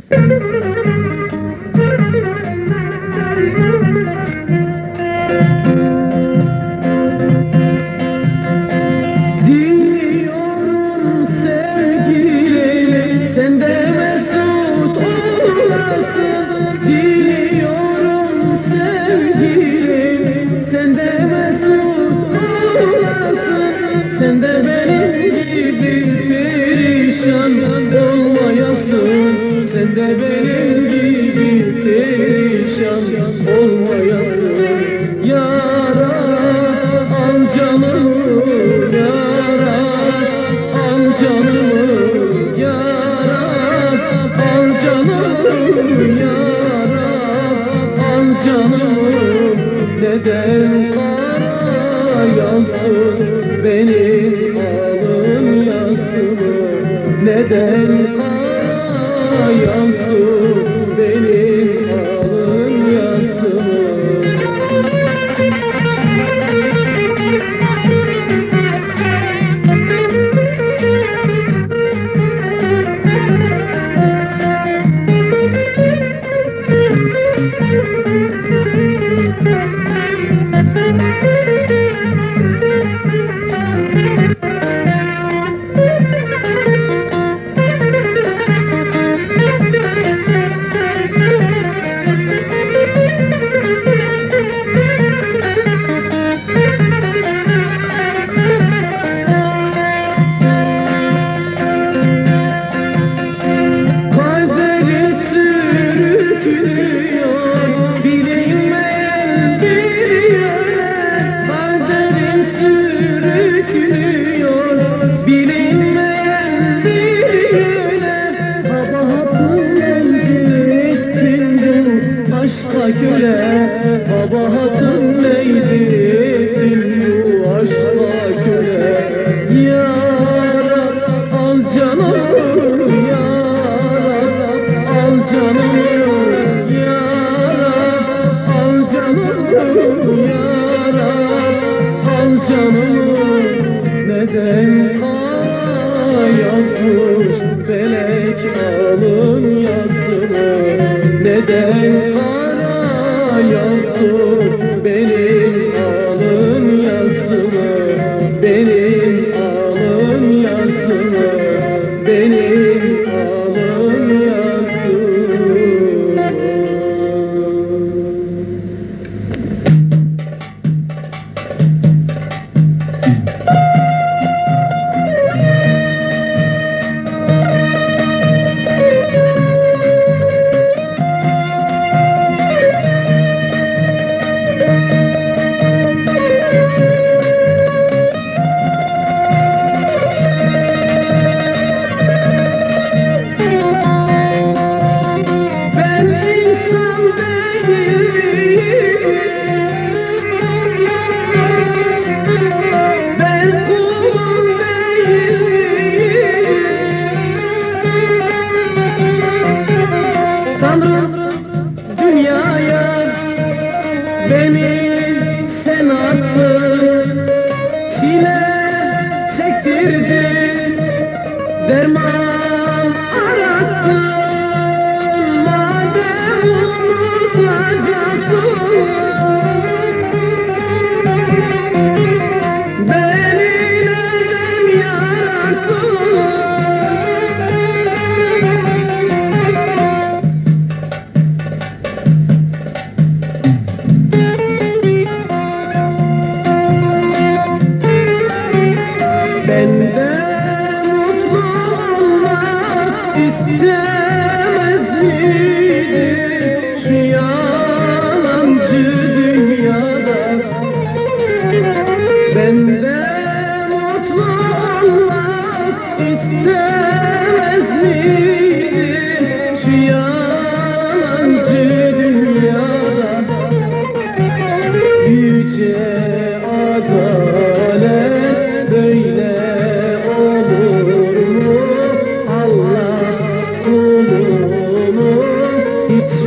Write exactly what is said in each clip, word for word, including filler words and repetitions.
Neden kara yazsın benim alın yazsın? Neden kara yazsın benim alın yazsın? Kabahatın neydi bu aşka köle? Ya Rab al canımı, ya Rab al canımı, ya Rab al canımı, ya Rab al canımı. Neden kara yazmış felek alın yazını? Neden kara yazsın benim alın yazsını? Benim alın yazsını, benim alın yazsını. Tanrım dünyaya beni sen attın, çile çektirdin, derman arattın. Madem unutacaksın beni neden yarattın? Benden mutlu olmak istemez miydin şu yalancı dünyada? Benden mutlu olmak istemez miydin şu yalancı dünyada? Yüce adalet böyle olur mu? Allah kulunu hiç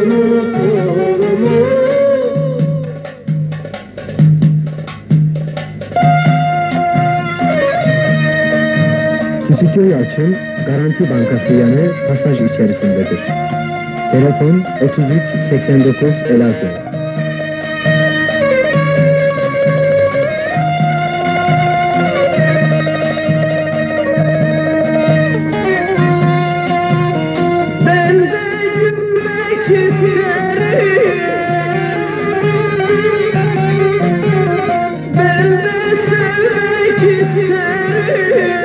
unutur mu? Stüdyo Yalçın, Garanti Bankası yanı pasaj içerisindedir. Telefon otuz üç seksen dokuz Elazığ. Ben de gülmek isterim, ben de sevmek isterim.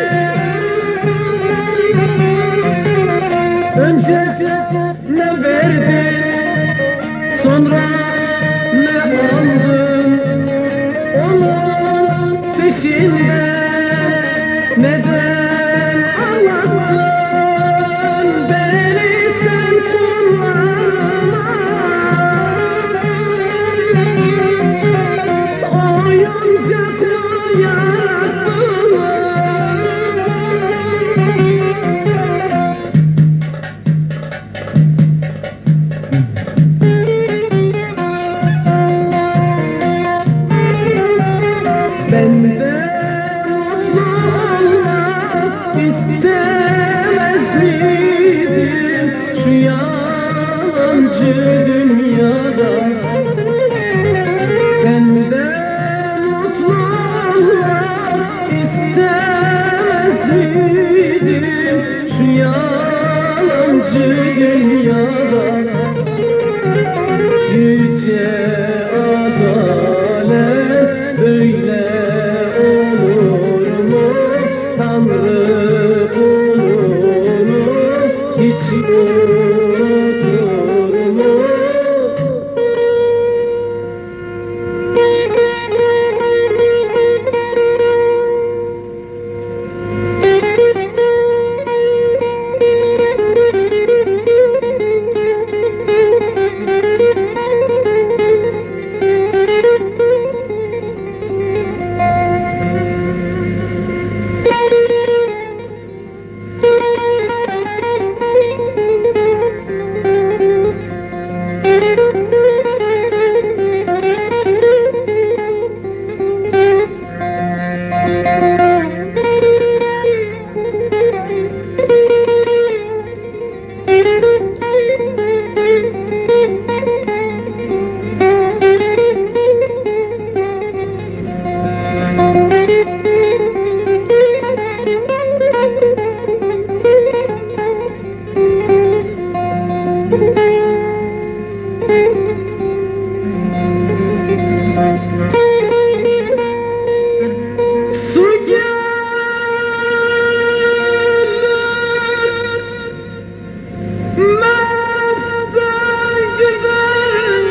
Önce ne verdin, sonra ne aldın? Onun peşinde neden ağlattın? Beni sen kullanma, oyuncaklar yarattın. Ben de mutlu olmak istemez miydim şu yalancı dünyada? Ben de mutlu olmak istemez miydim şu yalancı dünyada? Yüce adalet böyle olur mu? Tanrı kulunu hiç unutur mu? Su gelmezden güzel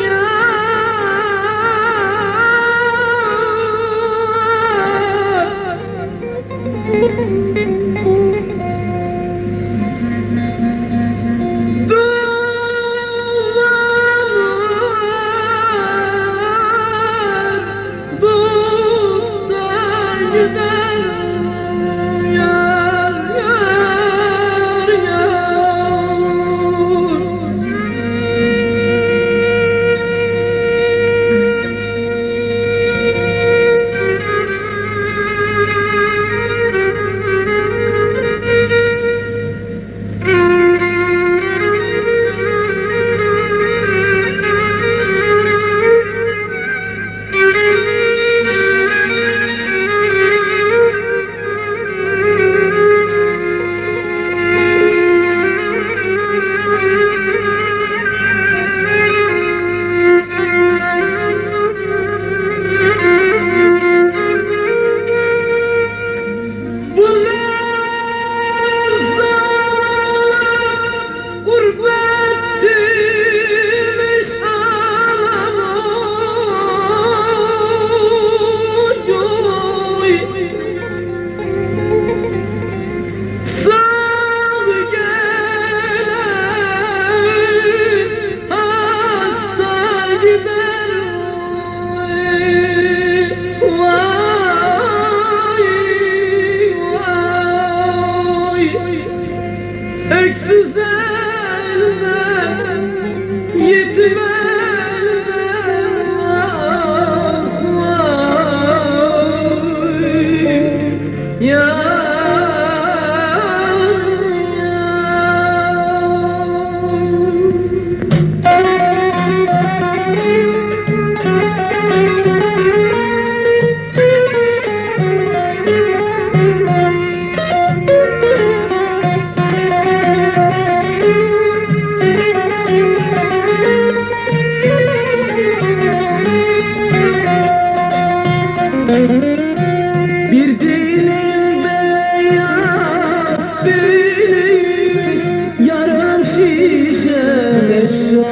Bir dilim beyaz peynir, yarım şişe de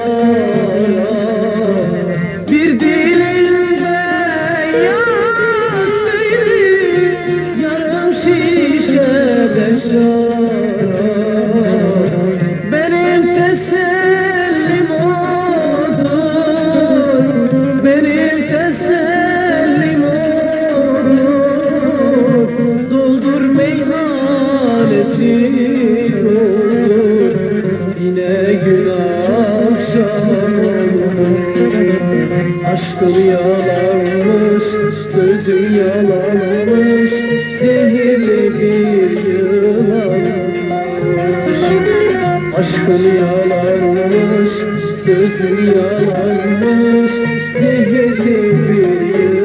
şarap. Bir dilim beyaz peynir, yarım şişe de şarap. Benim tesellim odur, benim tesellim odur. Doldur meyhaneci doldur, yine gün akşam olur. Aşkım yalanmış, sözüm yalanmış, zehirli bir yılanmış. Aşkım yalanmış, sözüm yalanmış, zehirli bir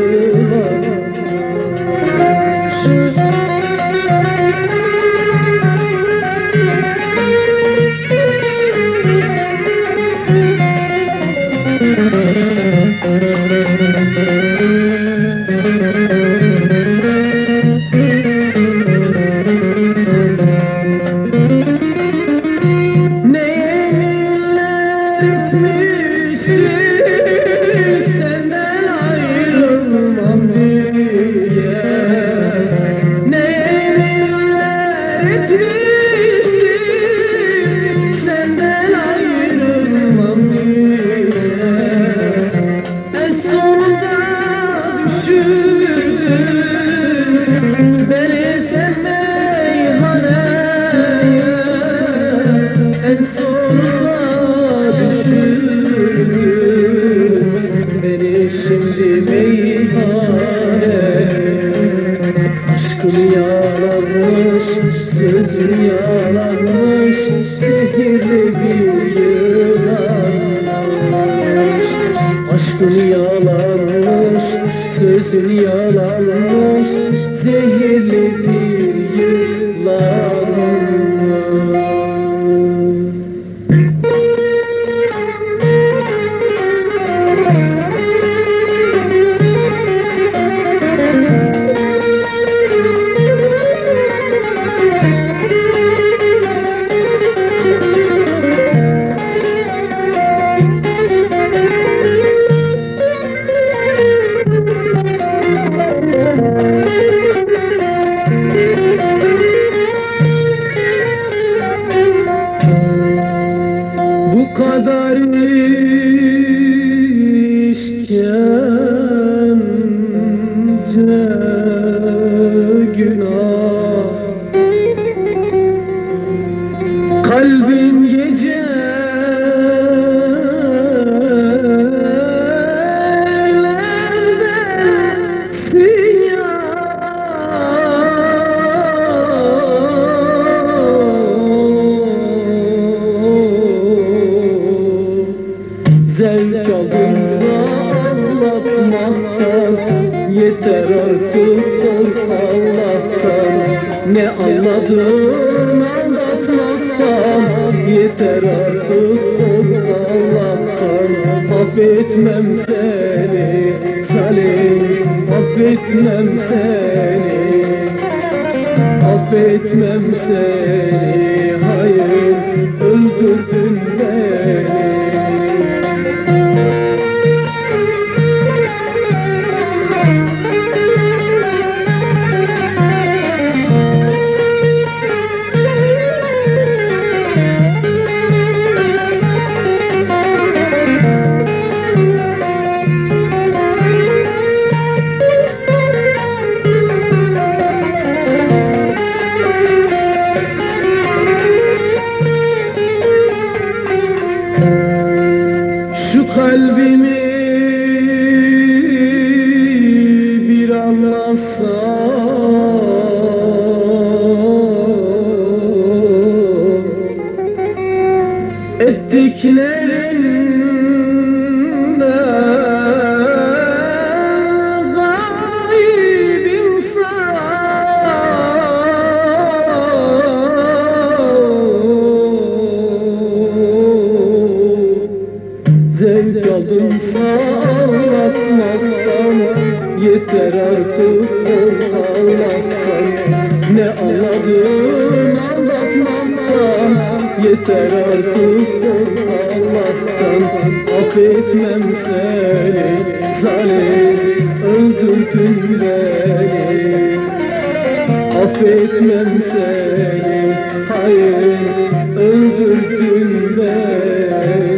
senden ayrılmam diye. Ne eller etmiştir senden ayrılmam diye. En sonunda düşürdün beni sen meyhaneye. En sonunda beni şimdi meyhane. Aşkım yalanmış, sözüm yalanmış, zehirli bir yılanmış. Aşkım yalanmış, sözüm yalanmış, zehirli bir yılanmış. Bu kadar işkence günah, kalbin gecelerde sinyal. Zevk alınsa anlatmaktan, yeter artık kork Allah'tan. Ne anladın anlatmaktan, yeter artık kork Allah'tan. Affetmem seni Salim, affetmem seni, affetmem seni, hayır öldürdün beni. Şu kalbimi bir anlatsan, ettiklerinden gayb zevk aldımsa anlatmaktan, yeter artık kalmaktan. Ne anladın aldatmaktan, yeter artık kalmaktan. Affetmem seni zalim, öldürdün beni. Affetmem seni, hayır, öldürdün beni.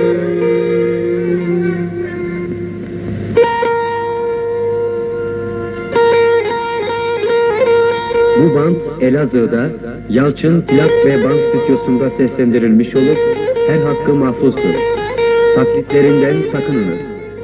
Bu band Elazığ'da Yalçın Plak ve Band Stüdyosu'nda seslendirilmiş olup her hakkı mahfuzdur. Taklitlerinden sakınınız.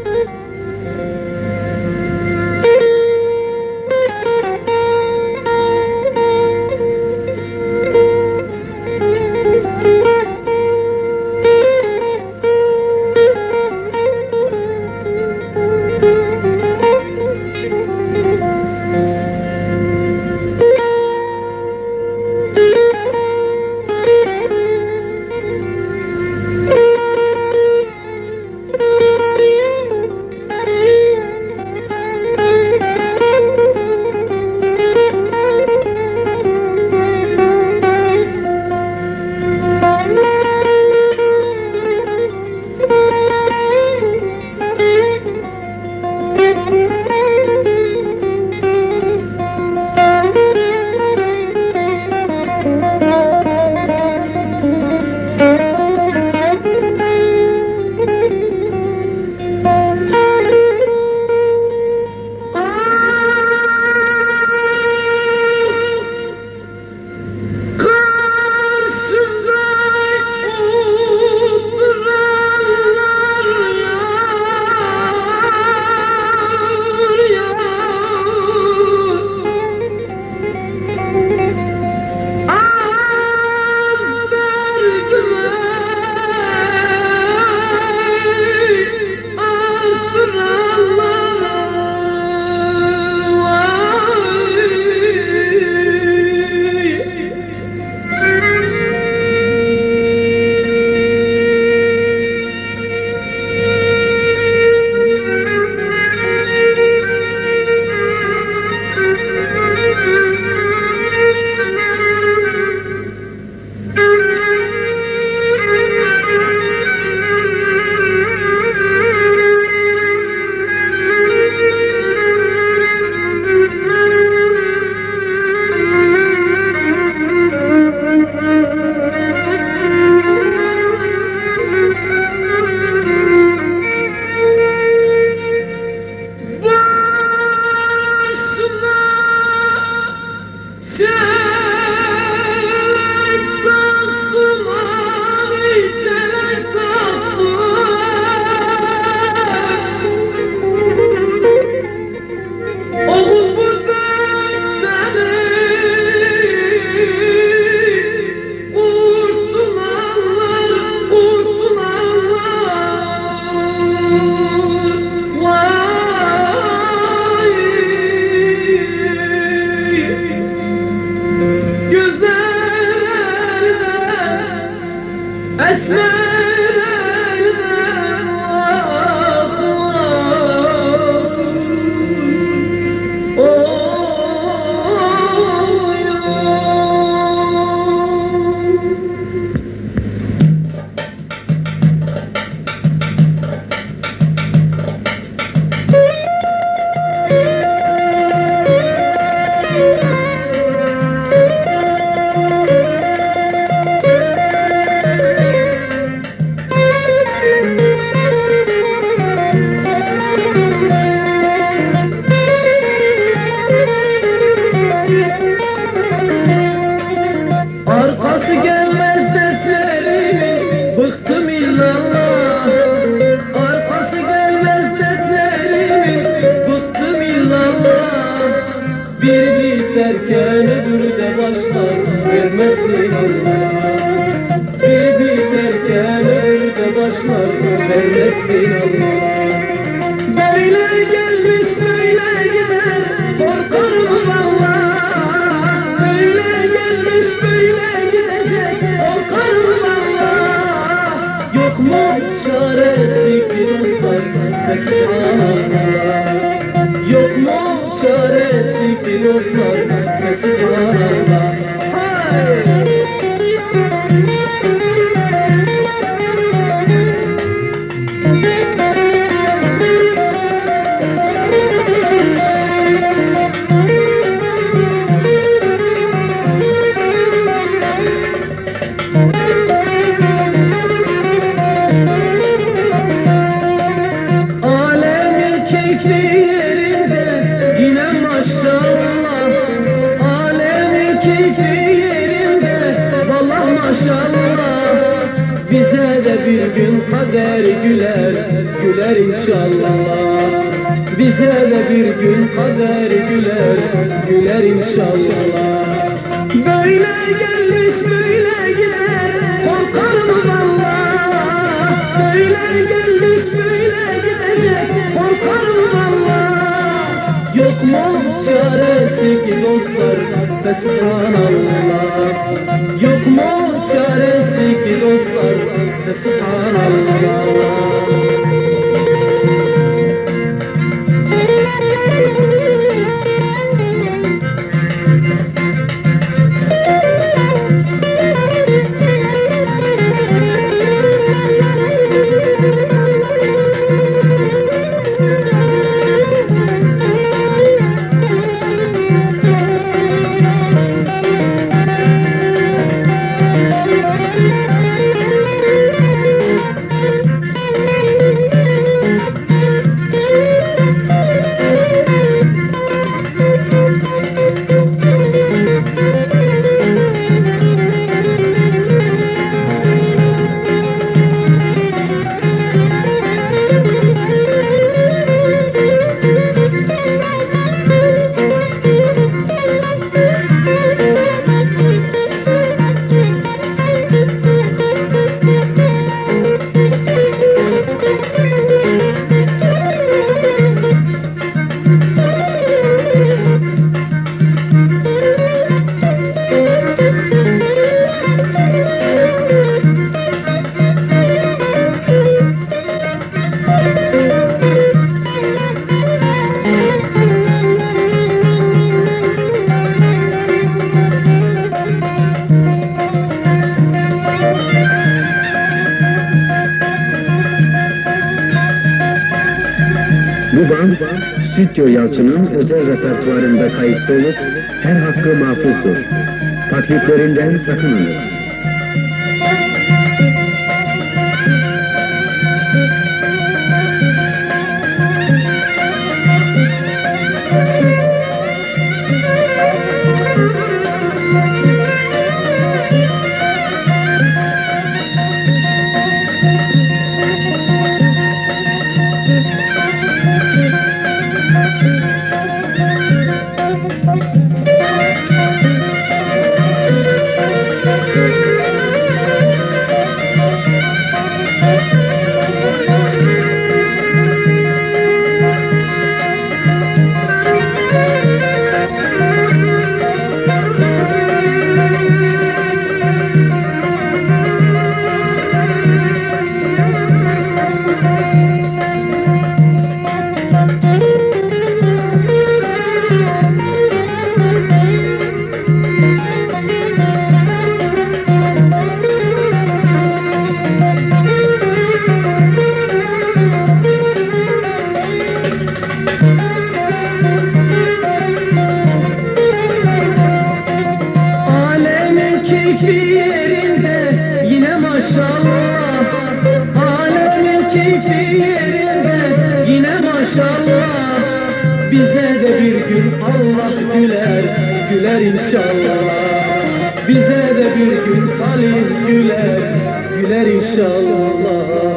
biterken öbürü de başlar, vermesin Allah. Bir biterken öbürü de başlar, vermesin Allah. Böyle gelmiş böyle gider, korkarım Allah. Böyle gelmiş böyle gidecek, korkarım Allah. Yok mu çaresi ki dostlar, Fesubhanallah. Yok mu çare gitti dostlar ve subhanallah. Hay! Alemin keyfi yerinde yine maşallah. Alemin keyfi yerinde vallahi maşallah. Bize de bir gün kader güler, güler inşallah. Bize de bir gün kader güler, güler inşallah. Böyle gelmiş böyle gider, korkar mı vallahi? Böyle gelmiş böyle gidecek, korkar mı vallahi? Yok mu çaresi ki dostlar ve subhanallah? Yok mu çaresi ki dostlar ve subhanallah? Bu band, Stüdyo Yalçın'ın özel repertuarında kayıtlı olup her hakkı mahfuzdur. Taklitlerinden sakınınız. Bize de bir gün Allah güler, güler inşallah. Bize de bir gün Salih güler, güler inşallah.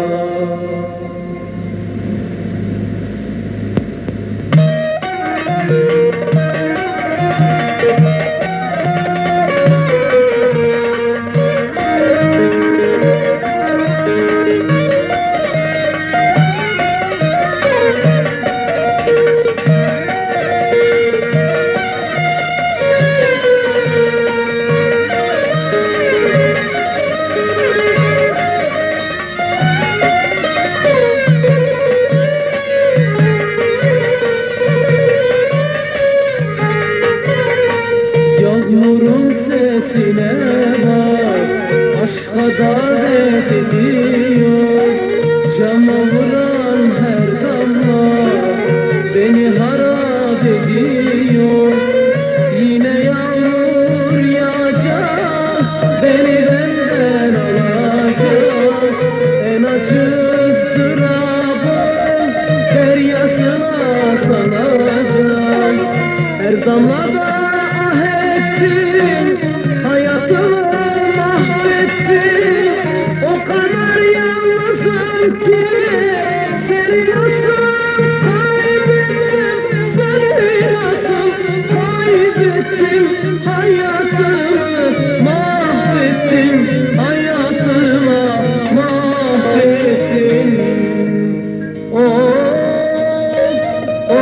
da ah ettin, hayatımı mahvettin. O kadar yalnızım ki seni nasıl kaybettim, seni nasıl kaybettim. Hayatımı mahvettim, hayatımı mahvettim. Oh, oh,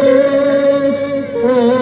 oh.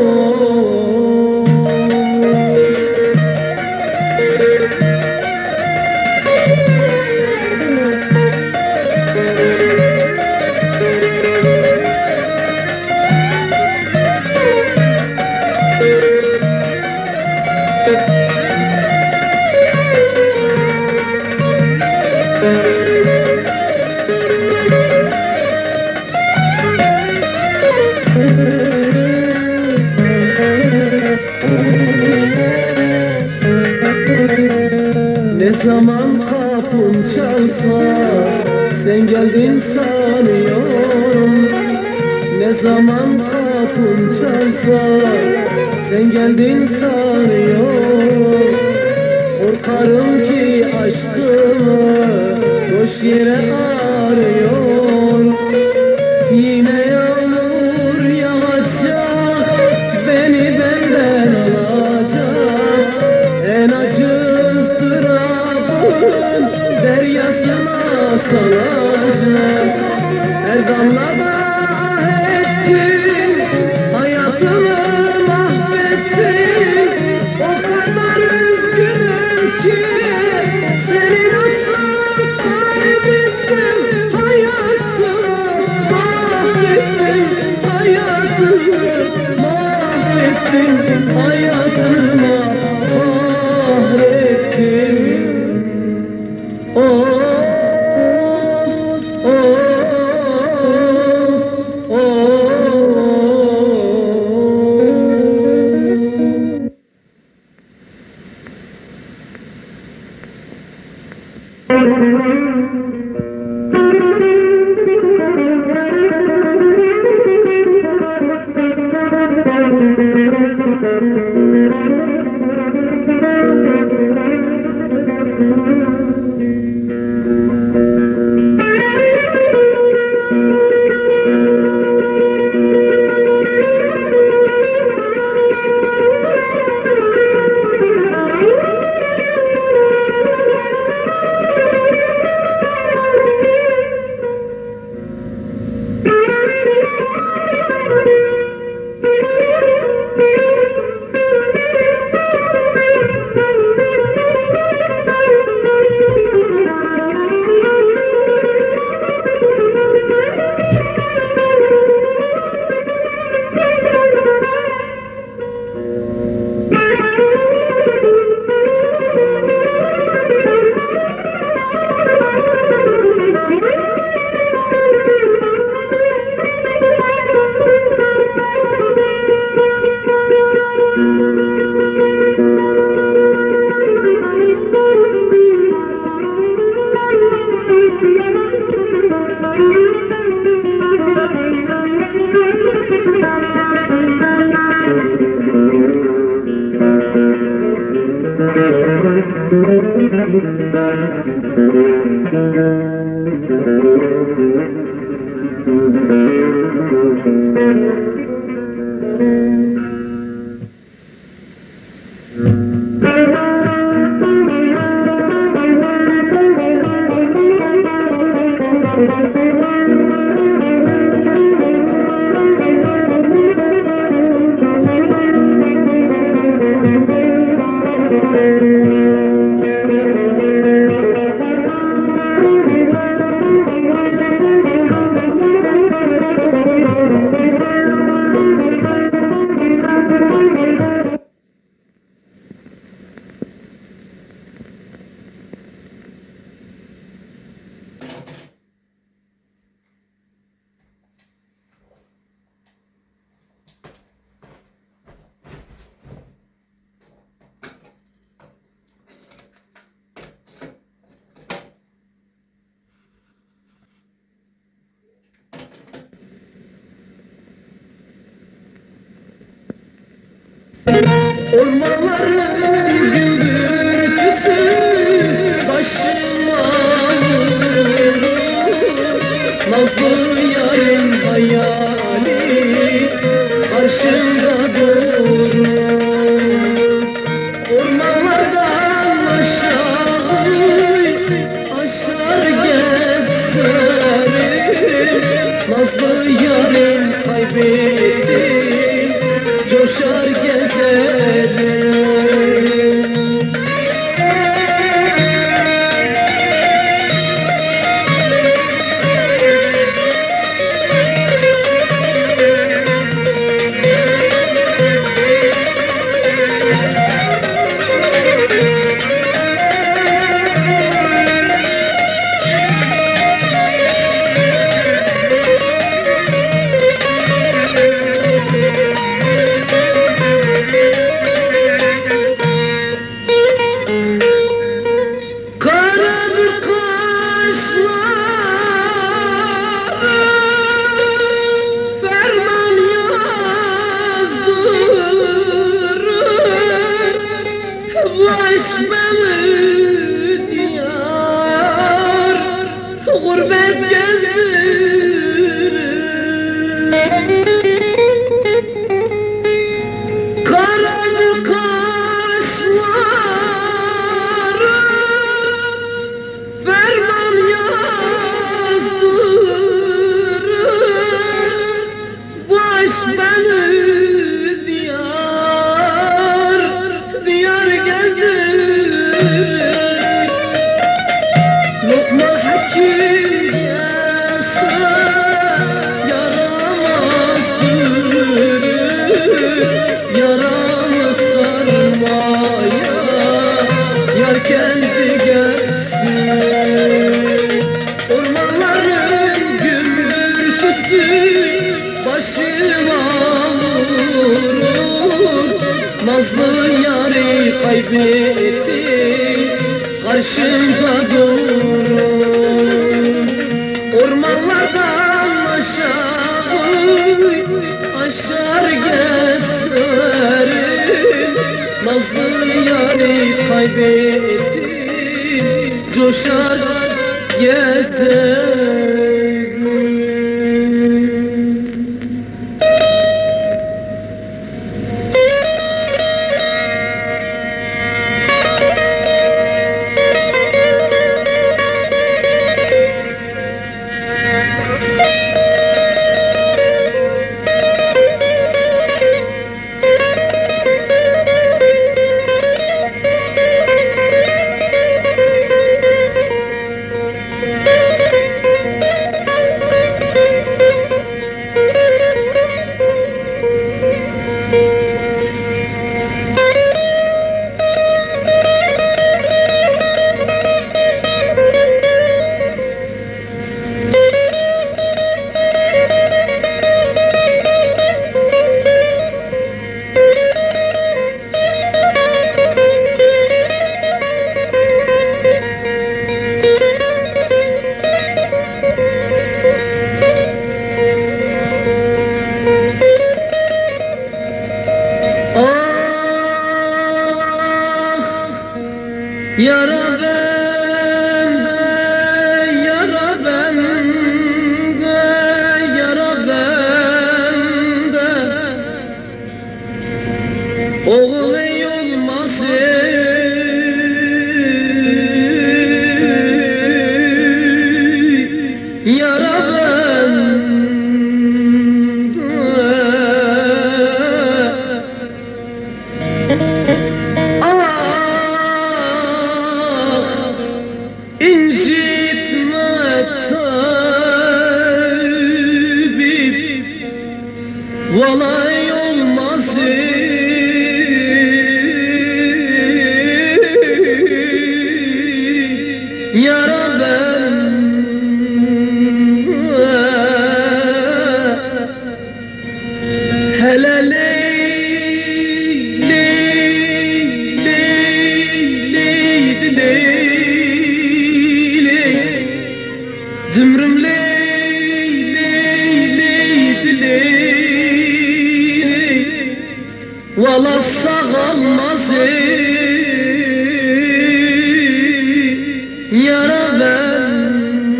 Ne zaman kapım çalsa sen geldin sanıyorum. Ne zaman kapım çalsa sen geldin sanıyorum. Korkarım ki aşkımı boş yere arıyor. Yine yağmur yağacak, beni benden alacak. En acı ızdırabın deryasına salacak. Her damlada ah ettin, hayatımı mahvettin. O kadar üzgünüm ki seni nasıl kaybettim. Hayatımı mahvettin, hayatımı mahvettin, hayatımı mahvettin. Oh, oh, oh, oh. Ormanların gümbürtüsü başıma vurur. Nazlı yarın hayali karşımda durur. Ormanlardan aşağı aşar gezerim. Nazlı yarın kaybettim, coşar gezerim. Karadır kaşları, ferman yazdırır. Baş beni diyar, gurbet gezdirir. Karadır kaşları, ferman yazdırır. Baş beni diyar, diyar gezdirir. Lokma hakim yasa yaramazdır. Yaramı sarmaya yar kendi gelsin. Ormanların gümbürtüsü başıma vurur. Nazlı yarı kaybettim, karşımda durur. Ormanlardan aşağı aşar gezerim. Nazlı yarı kaybettim, coşar gezerim. Yara bende, yara bende, yara bende. Oğul ey olmaz ey, yara incitme tabip, valay olmaz Valla sağalmaz yara ben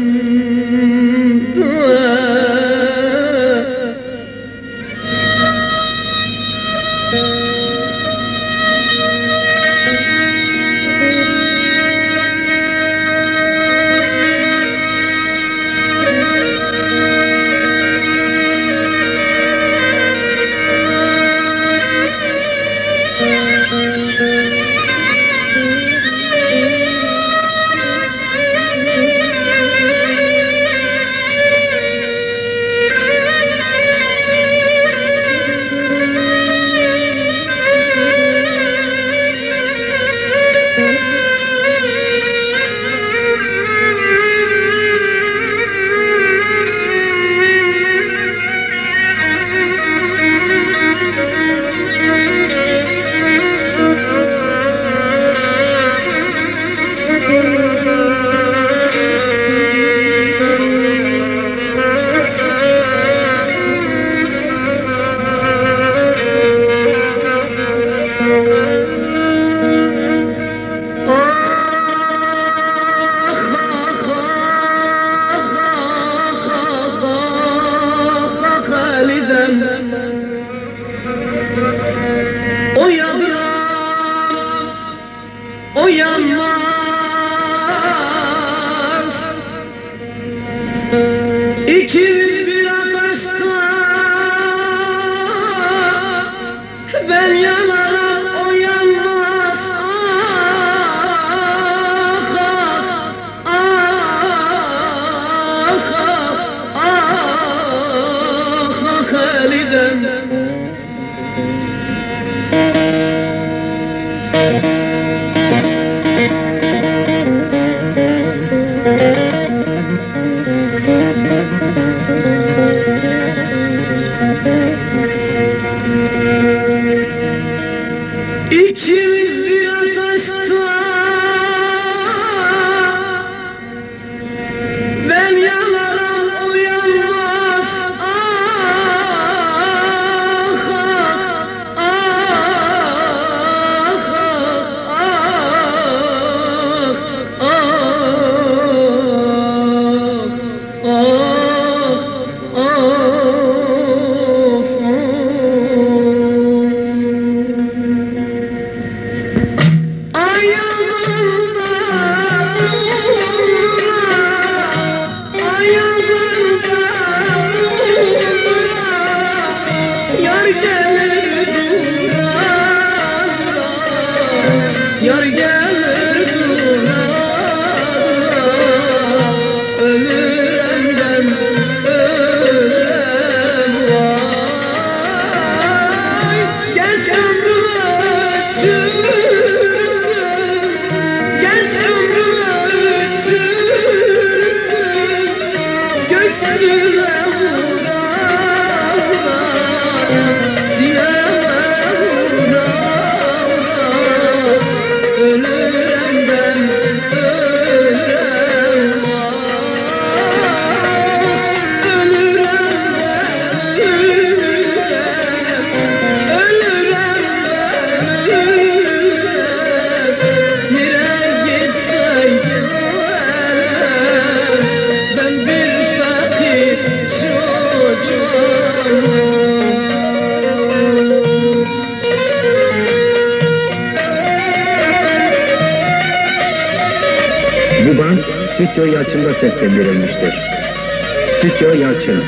o yadıran, o yanmaz. İkimiz bir ateşte, ben yanarım, o yanmaz. Ah, ah, ah, ah, ah, ah, Halidem. İkimiz bir ateşte, ben yanarım, o yanmaz. Ah, ah, ah, ah, ah, ah, ah. Yar gelir dura, ölürem ben, ölürem vay. Genç ömrüme sürdüm, genç ömrüme sürdüm, gökyüzüne vura, sineme vura. Ölürem ben, ölürem vay. Ölürem ben, ölürem, ölürem ben, ölürem. Nereye gitseydim o elem, ben bir fakir çocuğum. Bu band Stüdyo Yalçın'da seslendirilmiştir. Stüdyo Yalçın.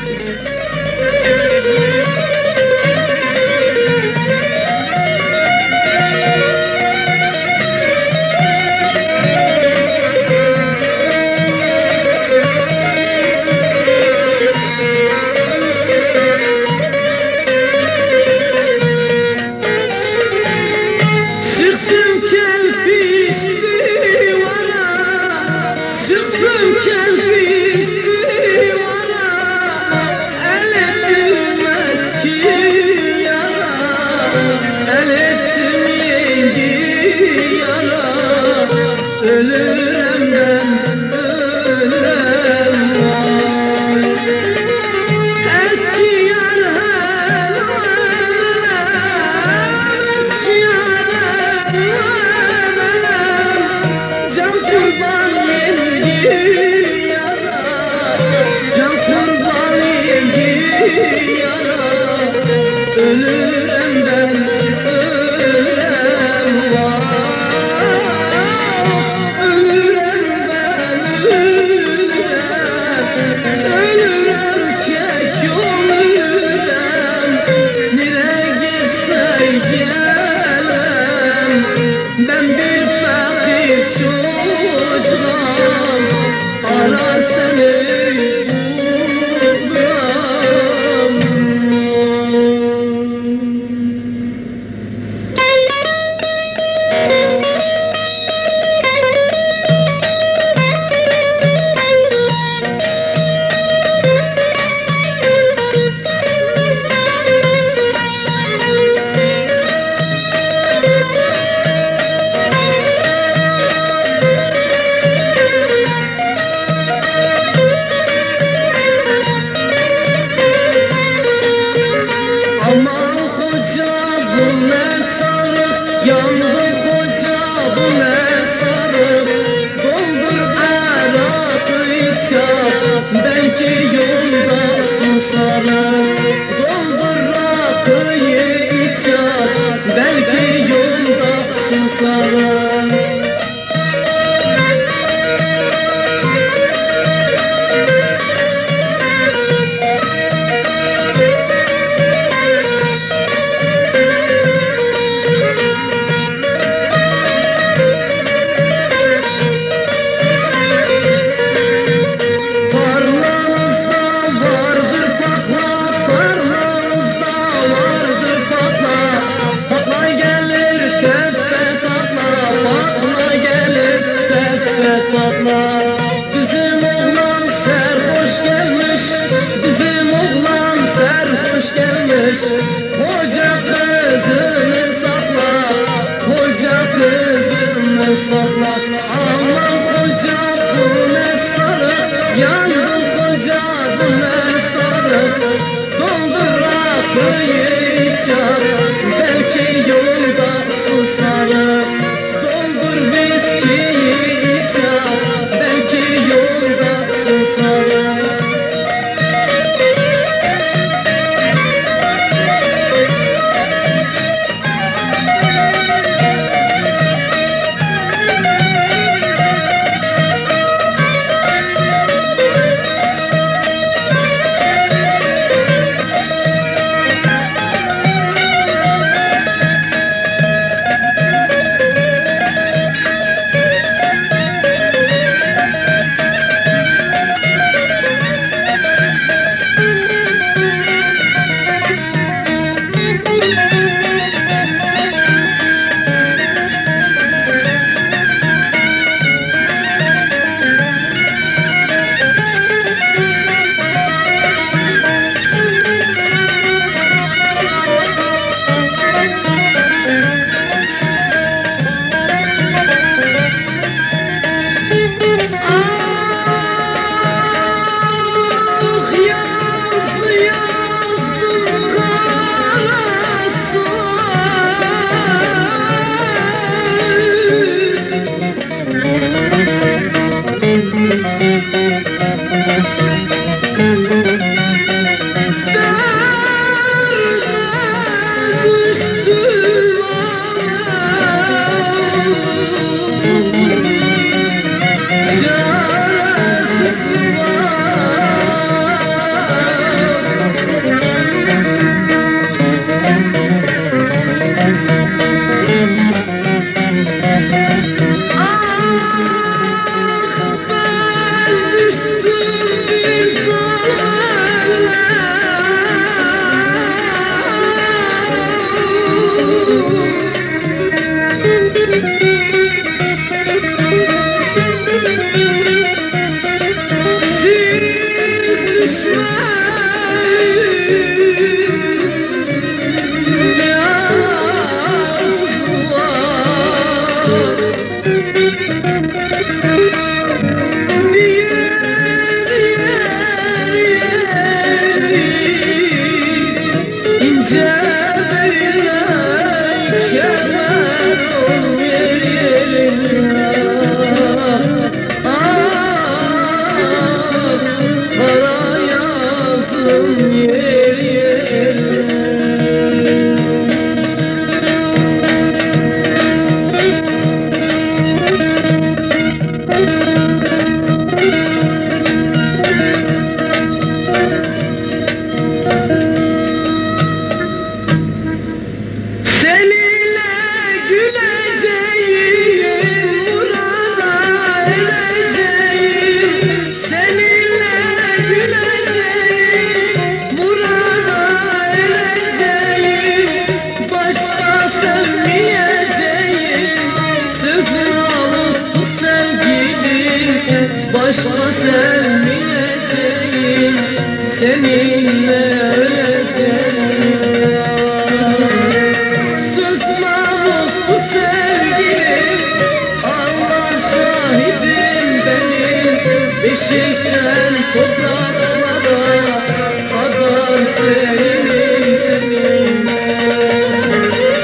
Çıksın kelpiş divana, çıksın kelpiş divana. bu ne sarı, yandım koca bu ne sarı. Doldur arakı içer, belki yoldasın sarı. Doldur rakıyı içer, belki yoldasın sarı. Bizim oğlan serhoş gelmiş, bizim oğlan serhoş gelmiş. Hoca kızını sakla, hoca kızını sakla. Aman hoca bu ne sarı, yandım hoca bu ne sarı. Doldur rakıyı içer, belki yolda susarım. Doldur viskiyi içer, belki yolda susarım. Başka sevmeyeceğim, seninle öleceğim. Söz namuslu sevgilim, Allah şahidim benim. Beşikten topraklara kadar senin seninle.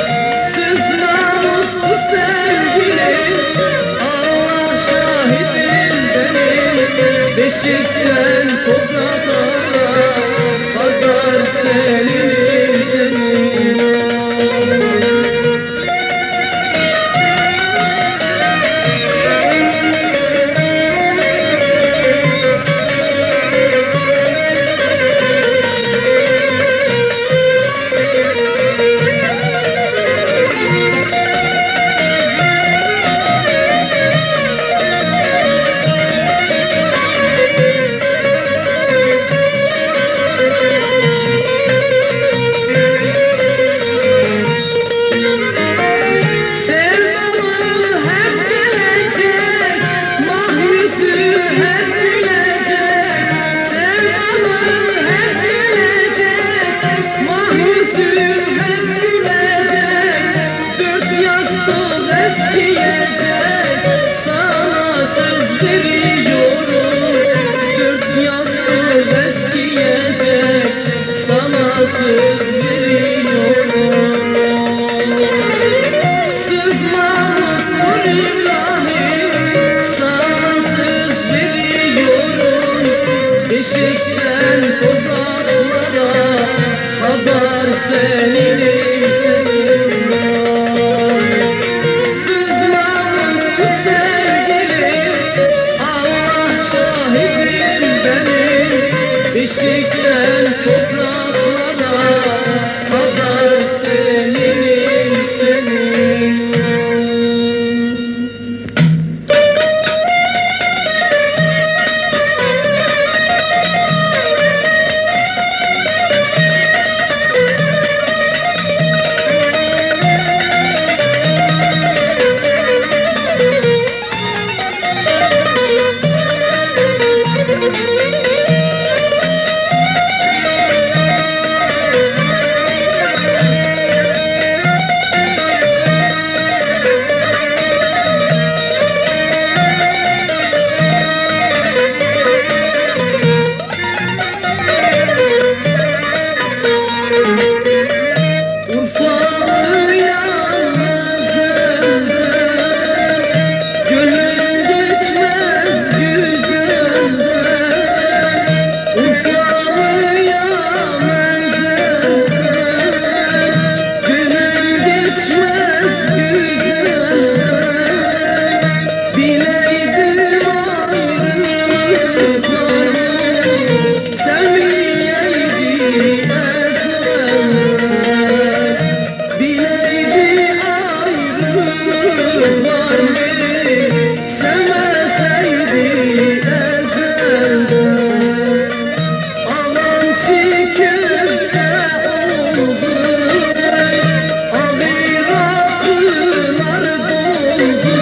Beşikten topraklara kadar senin senin. Sevdalı hep gelecek, mahrüsü hep gülecek. Sevdalı hep gelecek, mahrüsü hep gülecek. Dört yastık eskiyecek, sana söz veriyorum. Dört yastık eskiyecek, sana söz veriyorum. Sızmamıştır İbrahim, sana söz veriyorum. Beşikten topraklara kadar seninim senin. Sızmamıştır sevgilim, Allah şahidim benim. Beşikten topraklara kadar seninim senin. Urfalı yalnızım, gönlüm geçmez güzelden. Urfalı yalnızım, gönlüm geçmez güzelden. Bileydim ayrılıklarını, sevmeyeydim ezberden. Bileydi ayrılık var beni, sevmeseydi ezelden. Ağam çiğköfte oldu, ağır akılar doldu.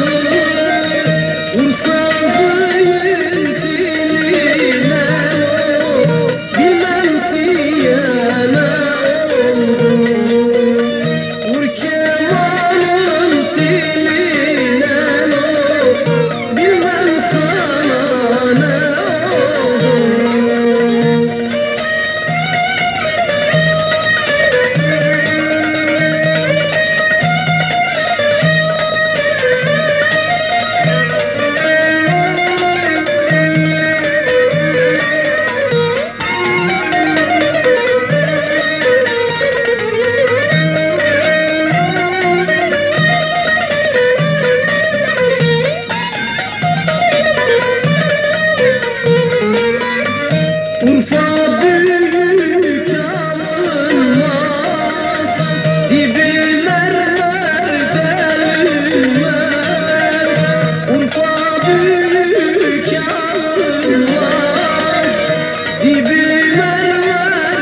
Ursazıyım diline o, bilmem siyene oldu. Vur kemanın diline o, bilmem sana ne oldu. Urfa büyük alınmaz, dibi mermer delmez. Urfa büyük alınmaz, dibi mermer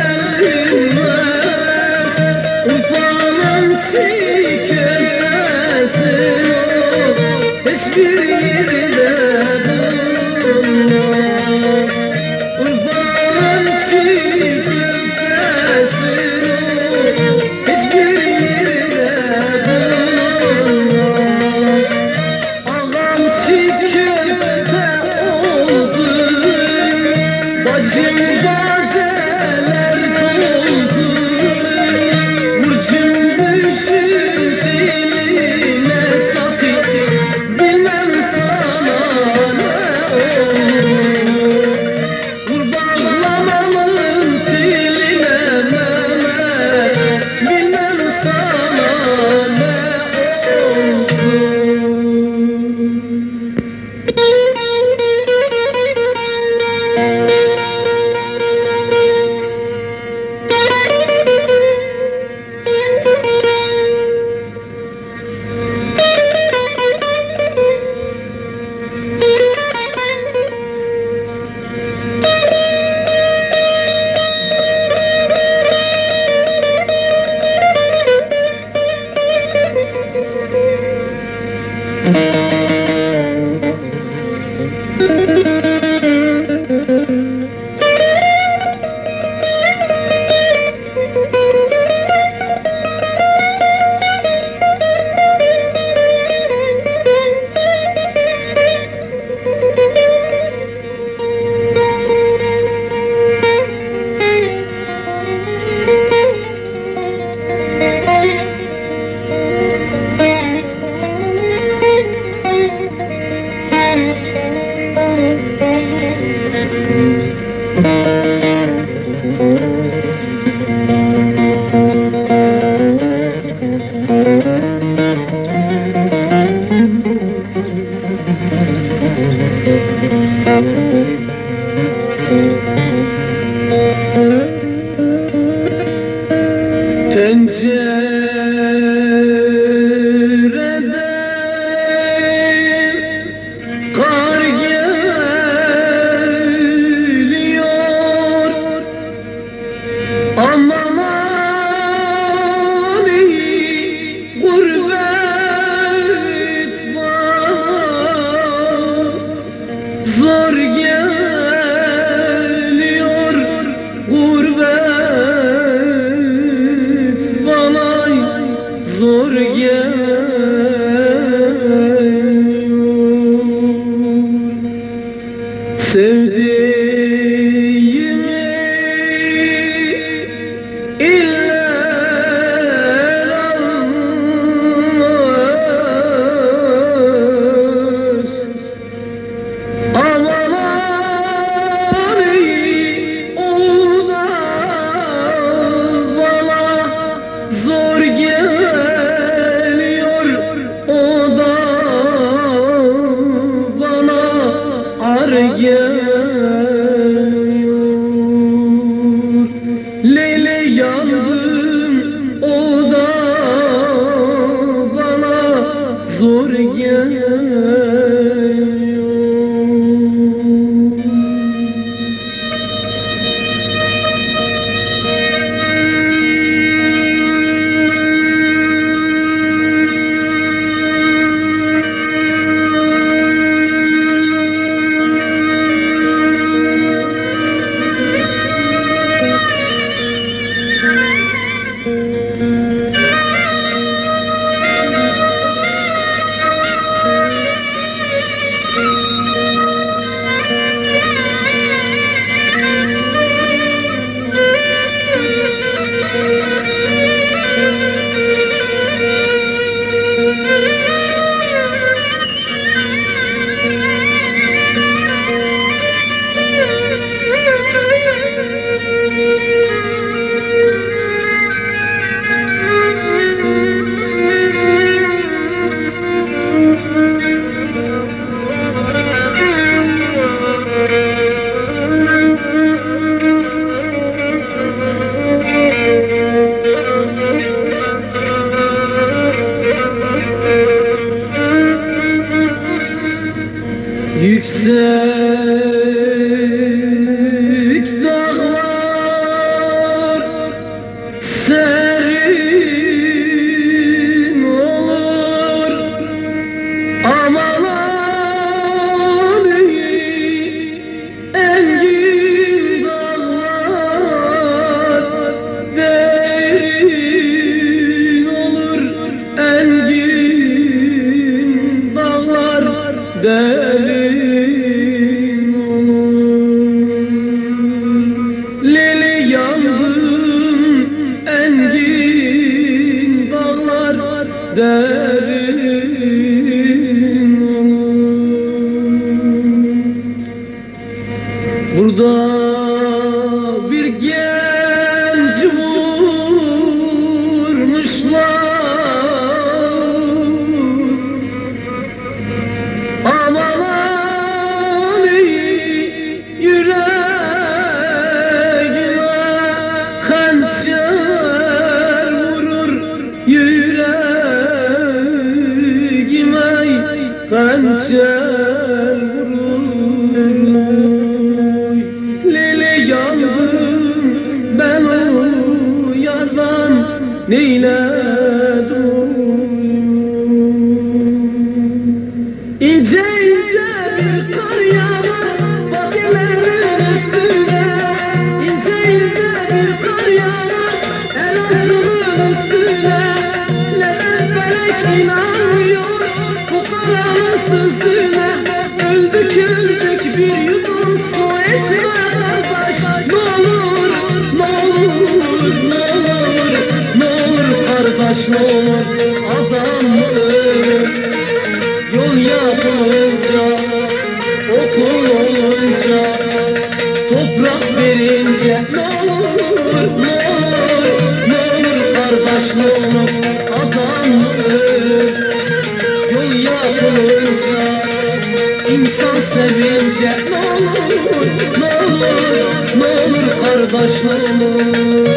delmez. Urfa'nın çiğ köftesi yok, hiçbir yerde bulunmaz. Urfa'nın çiğ köftesi yok, hiçbir yerde bulunmaz. Ağam çiğ köfte oldu, bacım gazeler doldu. Vur cümbüşün diline sakın, bilmem Pencereden kar geliyor, aman ey gurbet bana zor geliyor, gurbet bana zor geliyor. Sevdiğimi iller almaz, aman ey o da bana zor geliyor, o da bana ar geliyor. Leyli yandım, o da bana zor geliyor. Yüksek dağlar serin olur, aman ey engin dağlar derin olur, engin dağlar derin olur. Leyli yandım, engin dağlar derin olur. Burada bir genç vurmuşlar, aman ey yüreğime hançer vurur, yüreğime hançer vurur. Leyli yandım ben o yardan, neyledim? inanmıyor bu karanlık sözüne. Öldük öldük bir yudum su etme kardeş. Ne olur, ne olur, ne olur, ne olur kardeş, ne olur. Adam ölür, yol yapılınca, okul olunca, toprak verince. Ne olur, ne olur, ne olur kardeş, ne olur. Adam ölür, yol yapılınca, insan sevince. Ne olur, ne olur, ne olur kardeş, ne olur.